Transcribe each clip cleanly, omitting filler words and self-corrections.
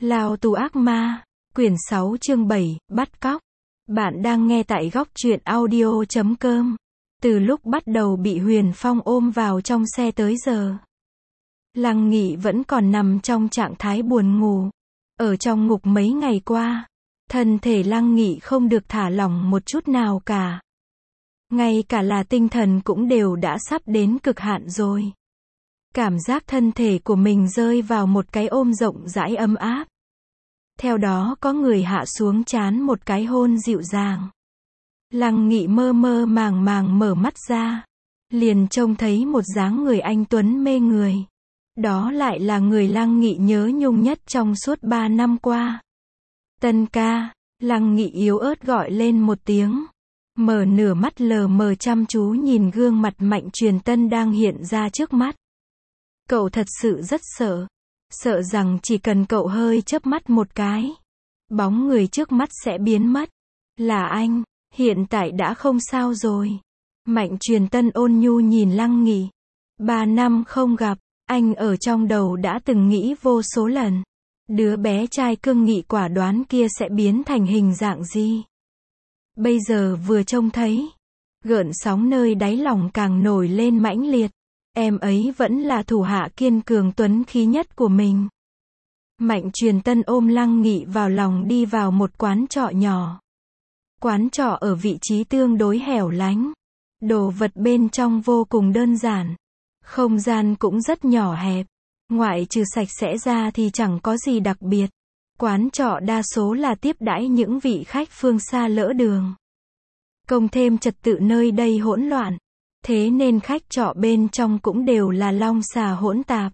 Lao tù ác ma, quyển 6 chương 7, bắt cóc. Bạn đang nghe tại góc truyện audio.com. Từ lúc bắt đầu bị Huyền Phong ôm vào trong xe tới giờ, Lăng Nghị vẫn còn nằm trong trạng thái buồn ngủ. Ở trong ngục mấy ngày qua, thân thể Lăng Nghị không được thả lỏng một chút nào cả. Ngay cả là tinh thần cũng đều đã sắp đến cực hạn rồi. Cảm giác thân thể của mình rơi vào một cái ôm rộng rãi ấm áp. Theo đó có người hạ xuống trán một cái hôn dịu dàng. Lăng Nghị mơ mơ màng màng mở mắt ra, liền trông thấy một dáng người anh tuấn mê người. Đó lại là người Lăng Nghị nhớ nhung nhất trong suốt 3 năm qua. Tân ca, Lăng Nghị yếu ớt gọi lên một tiếng. Mở nửa mắt lờ mờ chăm chú nhìn gương mặt Mạnh Truyền Tân đang hiện ra trước mắt. Cậu thật sự rất sợ. Sợ rằng chỉ cần cậu hơi chớp mắt một cái, bóng người trước mắt sẽ biến mất. Là anh, hiện tại đã không sao rồi. Mạnh Truyền Tân ôn nhu nhìn Lăng Nghị. 3 năm không gặp, anh ở trong đầu đã từng nghĩ vô số lần. Đứa bé trai cương nghị quả đoán kia sẽ biến thành hình dạng gì? Bây giờ vừa trông thấy, gợn sóng nơi đáy lòng càng nổi lên mãnh liệt. Em ấy vẫn là thủ hạ kiên cường tuấn khí nhất của mình. Mạnh Truyền Tân ôm Lăng Nghị vào lòng đi vào một quán trọ nhỏ. Quán trọ ở vị trí tương đối hẻo lánh. Đồ vật bên trong vô cùng đơn giản. Không gian cũng rất nhỏ hẹp. Ngoại trừ sạch sẽ ra thì chẳng có gì đặc biệt. Quán trọ đa số là tiếp đãi những vị khách phương xa lỡ đường. Cộng thêm trật tự nơi đây hỗn loạn. Thế nên khách trọ bên trong cũng đều là long xà hỗn tạp.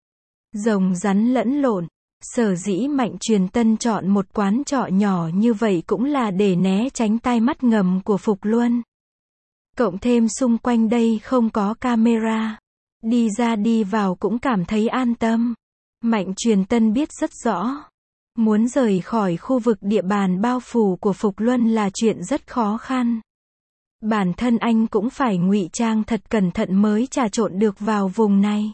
Rồng rắn lẫn lộn. Sở dĩ Mạnh Truyền Tân chọn một quán trọ nhỏ như vậy cũng là để né tránh tai mắt ngầm của Phục Luân. Cộng thêm xung quanh đây không có camera. Đi ra đi vào cũng cảm thấy an tâm. Mạnh Truyền Tân biết rất rõ. Muốn rời khỏi khu vực địa bàn bao phủ của Phục Luân là chuyện rất khó khăn. Bản thân anh cũng phải ngụy trang thật cẩn thận mới trà trộn được vào vùng này.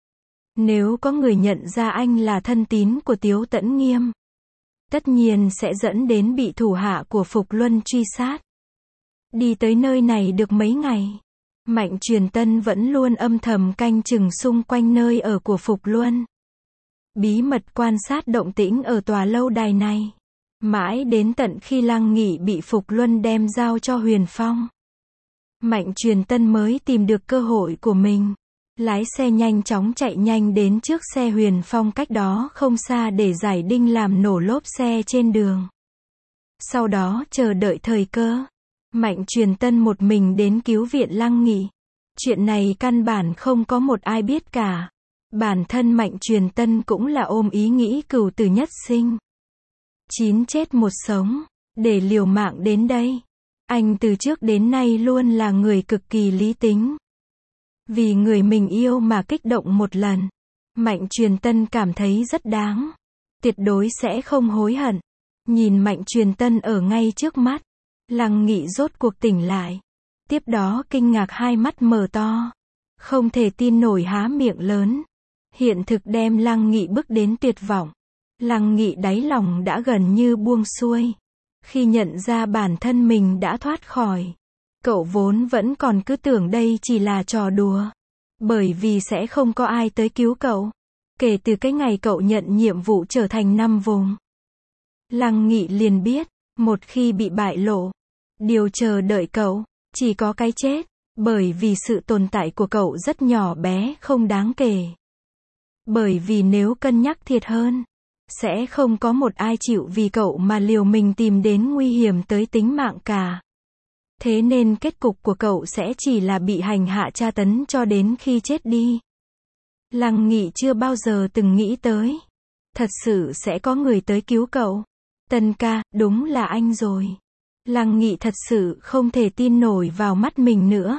Nếu có người nhận ra anh là thân tín của Tiếu Tẫn Nghiêm, tất nhiên sẽ dẫn đến bị thủ hạ của Phục Luân truy sát. Đi tới nơi này được mấy ngày, Mạnh Truyền Tân vẫn luôn âm thầm canh chừng xung quanh nơi ở của Phục Luân. Bí mật quan sát động tĩnh ở tòa lâu đài này. Mãi đến tận khi Lăng Nghị bị Phục Luân đem giao cho Huyền Phong, Mạnh Truyền Tân mới tìm được cơ hội của mình. Lái xe nhanh chóng chạy nhanh đến trước xe Huyền Phong cách đó không xa để giải đinh làm nổ lốp xe trên đường. Sau đó chờ đợi thời cơ. Mạnh Truyền Tân một mình đến cứu viện Lăng Nghị. Chuyện này căn bản không có một ai biết cả. Bản thân Mạnh Truyền Tân cũng là ôm ý nghĩ cửu tử nhất sinh. 9 chết một sống. Để liều mạng đến đây. Anh từ trước đến nay luôn là người cực kỳ lý tính. Vì người mình yêu mà kích động một lần, Mạnh Truyền Tân cảm thấy rất đáng. Tuyệt đối sẽ không hối hận. Nhìn Mạnh Truyền Tân ở ngay trước mắt, Lăng Nghị rốt cuộc tỉnh lại. Tiếp đó kinh ngạc hai mắt mở to. Không thể tin nổi há miệng lớn. Hiện thực đem Lăng Nghị bước đến tuyệt vọng. Lăng Nghị đáy lòng đã gần như buông xuôi. Khi nhận ra bản thân mình đã thoát khỏi. Cậu vốn vẫn còn cứ tưởng đây chỉ là trò đùa. Bởi vì sẽ không có ai tới cứu cậu. Kể từ cái ngày cậu nhận nhiệm vụ trở thành năm vùng. Lăng Nghị liền biết, một khi bị bại lộ, điều chờ đợi cậu, chỉ có cái chết. Bởi vì sự tồn tại của cậu rất nhỏ bé không đáng kể. Bởi vì nếu cân nhắc thiệt hơn, sẽ không có một ai chịu vì cậu mà liều mình tìm đến nguy hiểm tới tính mạng cả. Thế nên kết cục của cậu sẽ chỉ là bị hành hạ tra tấn cho đến khi chết đi. Lăng Nghị chưa bao giờ từng nghĩ tới. Thật sự sẽ có người tới cứu cậu. Tân ca, đúng là anh rồi. Lăng Nghị thật sự không thể tin nổi vào mắt mình nữa.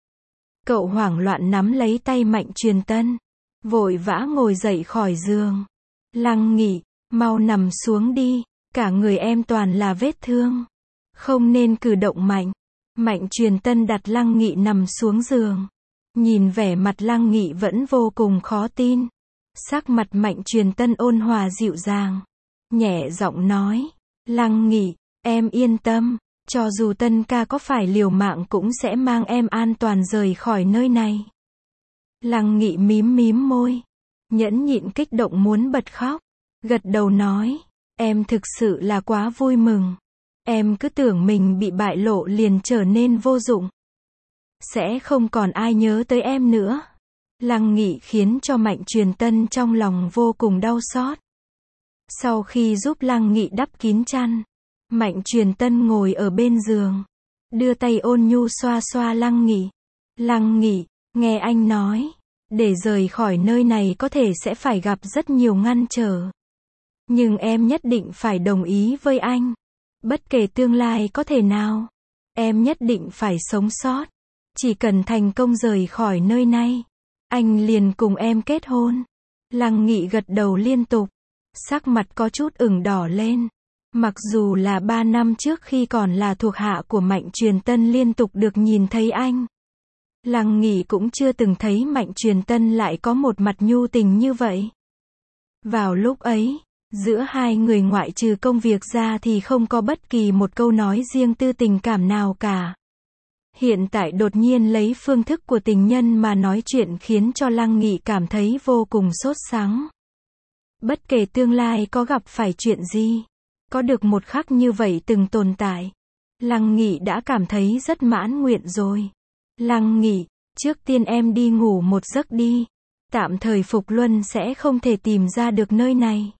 Cậu hoảng loạn nắm lấy tay Mạnh Truyền Tân. Vội vã ngồi dậy khỏi giường. Lăng Nghị, mau nằm xuống đi. Cả người em toàn là vết thương. Không nên cử động mạnh. Mạnh Truyền Tân đặt Lăng Nghị nằm xuống giường. Nhìn vẻ mặt Lăng Nghị vẫn vô cùng khó tin. Sắc mặt Mạnh Truyền Tân ôn hòa dịu dàng. nhẹ giọng nói, Lăng Nghị, em yên tâm, cho dù Tân ca có phải liều mạng cũng sẽ mang em an toàn rời khỏi nơi này. Lăng Nghị mím mím môi, nhẫn nhịn kích động muốn bật khóc, gật đầu nói, em thực sự là quá vui mừng. Em cứ tưởng mình bị bại lộ liền trở nên vô dụng. Sẽ không còn ai nhớ tới em nữa. Lăng Nghị khiến cho Mạnh Truyền Tân trong lòng vô cùng đau xót. Sau khi giúp Lăng Nghị đắp kín chăn, Mạnh Truyền Tân ngồi ở bên giường, đưa tay ôn nhu xoa xoa Lăng Nghị. Lăng Nghị, nghe anh nói, để rời khỏi nơi này có thể sẽ phải gặp rất nhiều ngăn trở. Nhưng em nhất định phải đồng ý với anh. Bất kể tương lai có thể nào, em nhất định phải sống sót. Chỉ cần thành công rời khỏi nơi này, anh liền cùng em kết hôn. Lăng Nghị gật đầu liên tục, sắc mặt có chút ửng đỏ lên. Mặc dù là 3 năm trước khi còn là thuộc hạ của Mạnh Truyền Tân liên tục được nhìn thấy anh, Lăng Nghị cũng chưa từng thấy Mạnh Truyền Tân lại có một mặt nhu tình như vậy. Vào lúc ấy, giữa hai người ngoại trừ công việc ra thì không có bất kỳ một câu nói riêng tư tình cảm nào cả. Hiện tại đột nhiên lấy phương thức của tình nhân mà nói chuyện khiến cho Lăng Nghị cảm thấy vô cùng sốt sắng. Bất kể tương lai có gặp phải chuyện gì, có được một khắc như vậy từng tồn tại, Lăng Nghị đã cảm thấy rất mãn nguyện rồi. Lăng Nghị, trước tiên em đi ngủ một giấc đi. Tạm thời Phục Luân sẽ không thể tìm ra được nơi này.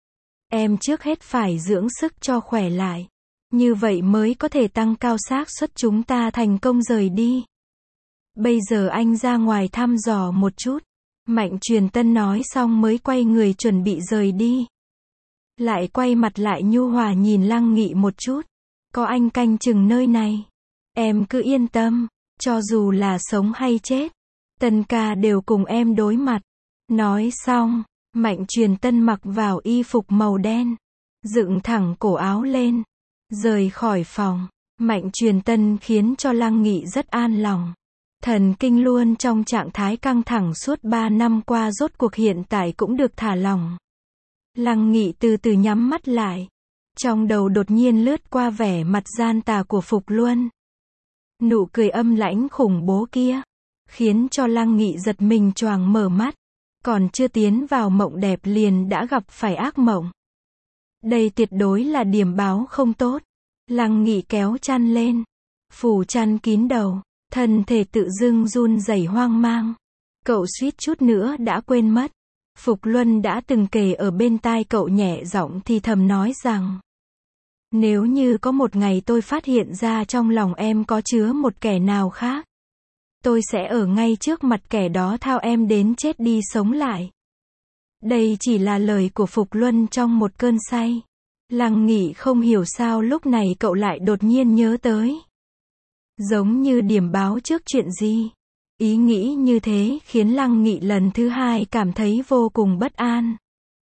Em trước hết phải dưỡng sức cho khỏe lại. Như vậy mới có thể tăng cao xác suất chúng ta thành công rời đi. Bây giờ anh ra ngoài thăm dò một chút. Mạnh Truyền Tân nói xong mới quay người chuẩn bị rời đi. Lại quay mặt lại nhu hòa nhìn Lăng Nghị một chút. Có anh canh chừng nơi này. Em cứ yên tâm, cho dù là sống hay chết, Tân ca đều cùng em đối mặt. Nói xong, Mạnh Truyền Tân mặc vào y phục màu đen, dựng thẳng cổ áo lên, rời khỏi phòng. Mạnh Truyền Tân khiến cho Lăng Nghị rất an lòng. Thần kinh luôn trong trạng thái căng thẳng suốt 3 năm qua rốt cuộc hiện tại cũng được thả lỏng. Lăng Nghị từ từ nhắm mắt lại. Trong đầu đột nhiên lướt qua vẻ mặt gian tà của Phục Luân. Nụ cười âm lãnh khủng bố kia, khiến cho Lăng Nghị giật mình choàng mở mắt. Còn chưa tiến vào mộng đẹp liền đã gặp phải ác mộng. Đây tuyệt đối là điểm báo không tốt. Lăng Nghị kéo chăn lên, phủ chăn kín đầu, thân thể tự dưng run rẩy hoang mang. Cậu suýt chút nữa đã quên mất. Phục Luân đã từng kề ở bên tai cậu nhẹ giọng thì thầm nói rằng, nếu như có một ngày tôi phát hiện ra trong lòng em có chứa một kẻ nào khác, tôi sẽ ở ngay trước mặt kẻ đó thao em đến chết đi sống lại. Đây chỉ là lời của Phục Luân trong một cơn say. Lăng Nghị không hiểu sao lúc này cậu lại đột nhiên nhớ tới. Giống như điểm báo trước chuyện gì. Ý nghĩ như thế khiến Lăng Nghị lần thứ hai cảm thấy vô cùng bất an.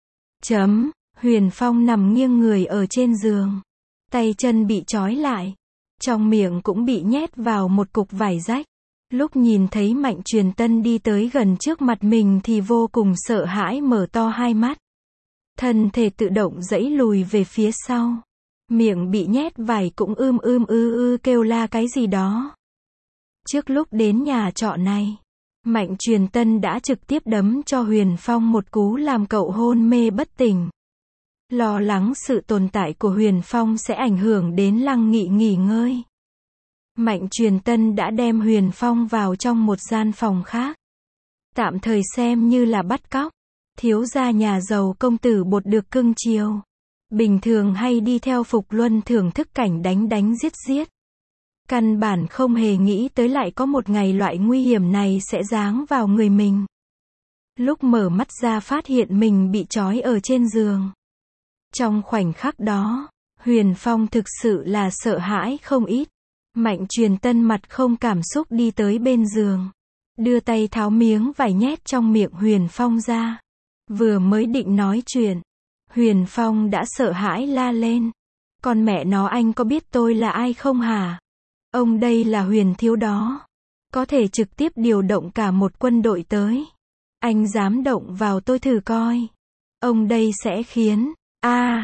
Huyền Phong nằm nghiêng người ở trên giường. Tay chân bị trói lại. Trong miệng cũng bị nhét vào một cục vải rách. Lúc nhìn thấy Mạnh Truyền Tân đi tới gần trước mặt mình thì vô cùng sợ hãi mở to hai mắt. Thân thể tự động giãy lùi về phía sau. Miệng bị nhét vải cũng kêu la cái gì đó. Trước lúc đến nhà trọ này, Mạnh Truyền Tân đã trực tiếp đấm cho Huyền Phong một cú làm cậu hôn mê bất tỉnh. Lo lắng sự tồn tại của Huyền Phong sẽ ảnh hưởng đến Lăng Nghị nghỉ ngơi. Mạnh Truyền Tân đã đem Huyền Phong vào trong một gian phòng khác. Tạm thời xem như là bắt cóc. Thiếu gia nhà giàu công tử bột được cưng chiều. Bình thường hay đi theo Phục Luân thưởng thức cảnh đánh giết. Căn bản không hề nghĩ tới lại có một ngày loại nguy hiểm này sẽ giáng vào người mình. Lúc mở mắt ra phát hiện mình bị trói ở trên giường. Trong khoảnh khắc đó, Huyền Phong thực sự là sợ hãi không ít. Mạnh Truyền Tân mặt không cảm xúc đi tới bên giường. Đưa tay tháo miếng vải nhét trong miệng Huyền Phong ra. Vừa mới định nói chuyện, Huyền Phong đã sợ hãi la lên. Con mẹ nó, anh có biết tôi là ai không hả? Ông đây là Huyền thiếu đó. Có thể trực tiếp điều động cả một quân đội tới. Anh dám động vào tôi thử coi. Ông đây sẽ khiến...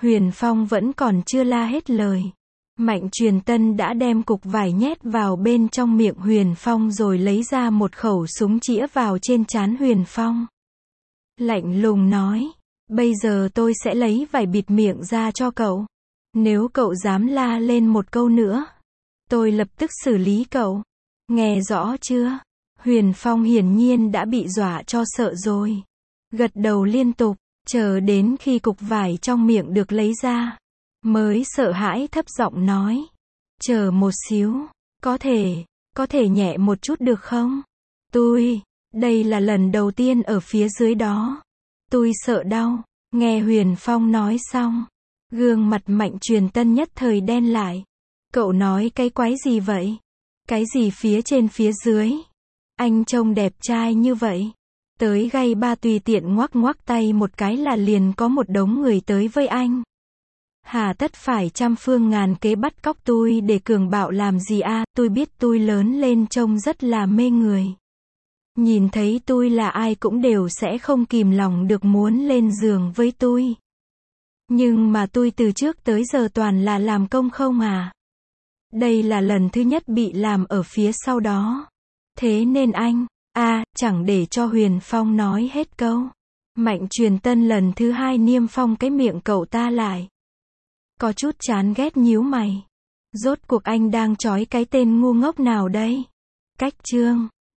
Huyền Phong vẫn còn chưa la hết lời. Mạnh Truyền Tân đã đem cục vải nhét vào bên trong miệng Huyền Phong rồi lấy ra một khẩu súng chĩa vào trên trán Huyền Phong. Lạnh lùng nói, bây giờ tôi sẽ lấy vải bịt miệng ra cho cậu. Nếu cậu dám la lên một câu nữa, tôi lập tức xử lý cậu. Nghe rõ chưa? Huyền Phong hiển nhiên đã bị dọa cho sợ rồi. Gật đầu liên tục, chờ đến khi cục vải trong miệng được lấy ra, mới sợ hãi thấp giọng nói. Chờ một xíu, có thể nhẹ một chút được không? Đây là lần đầu tiên ở phía dưới đó. Tôi sợ đau. Nghe Huyền Phong nói xong, gương mặt Mạnh Truyền Tân nhất thời đen lại. Cậu nói cái quái gì vậy? Cái gì phía trên phía dưới? Anh trông đẹp trai như vậy. Tới gay ba tùy tiện ngoắc ngoắc tay một cái là liền có một đống người tới với anh. Hà tất phải trăm phương ngàn kế bắt cóc tôi để cường bạo làm gì à? Tôi biết tôi lớn lên trông rất là mê người. Nhìn thấy tôi là ai cũng đều sẽ không kìm lòng được muốn lên giường với tôi. Nhưng mà tôi từ trước tới giờ toàn là làm công không à. Đây là lần thứ nhất bị làm ở phía sau đó. Thế nên anh, chẳng để cho Huyền Phong nói hết câu. Mạnh Truyền Tân lần thứ hai niêm phong cái miệng cậu ta lại. Có chút chán ghét nhíu mày. Rốt cuộc anh đang trói cái tên ngu ngốc nào đây? Cách chương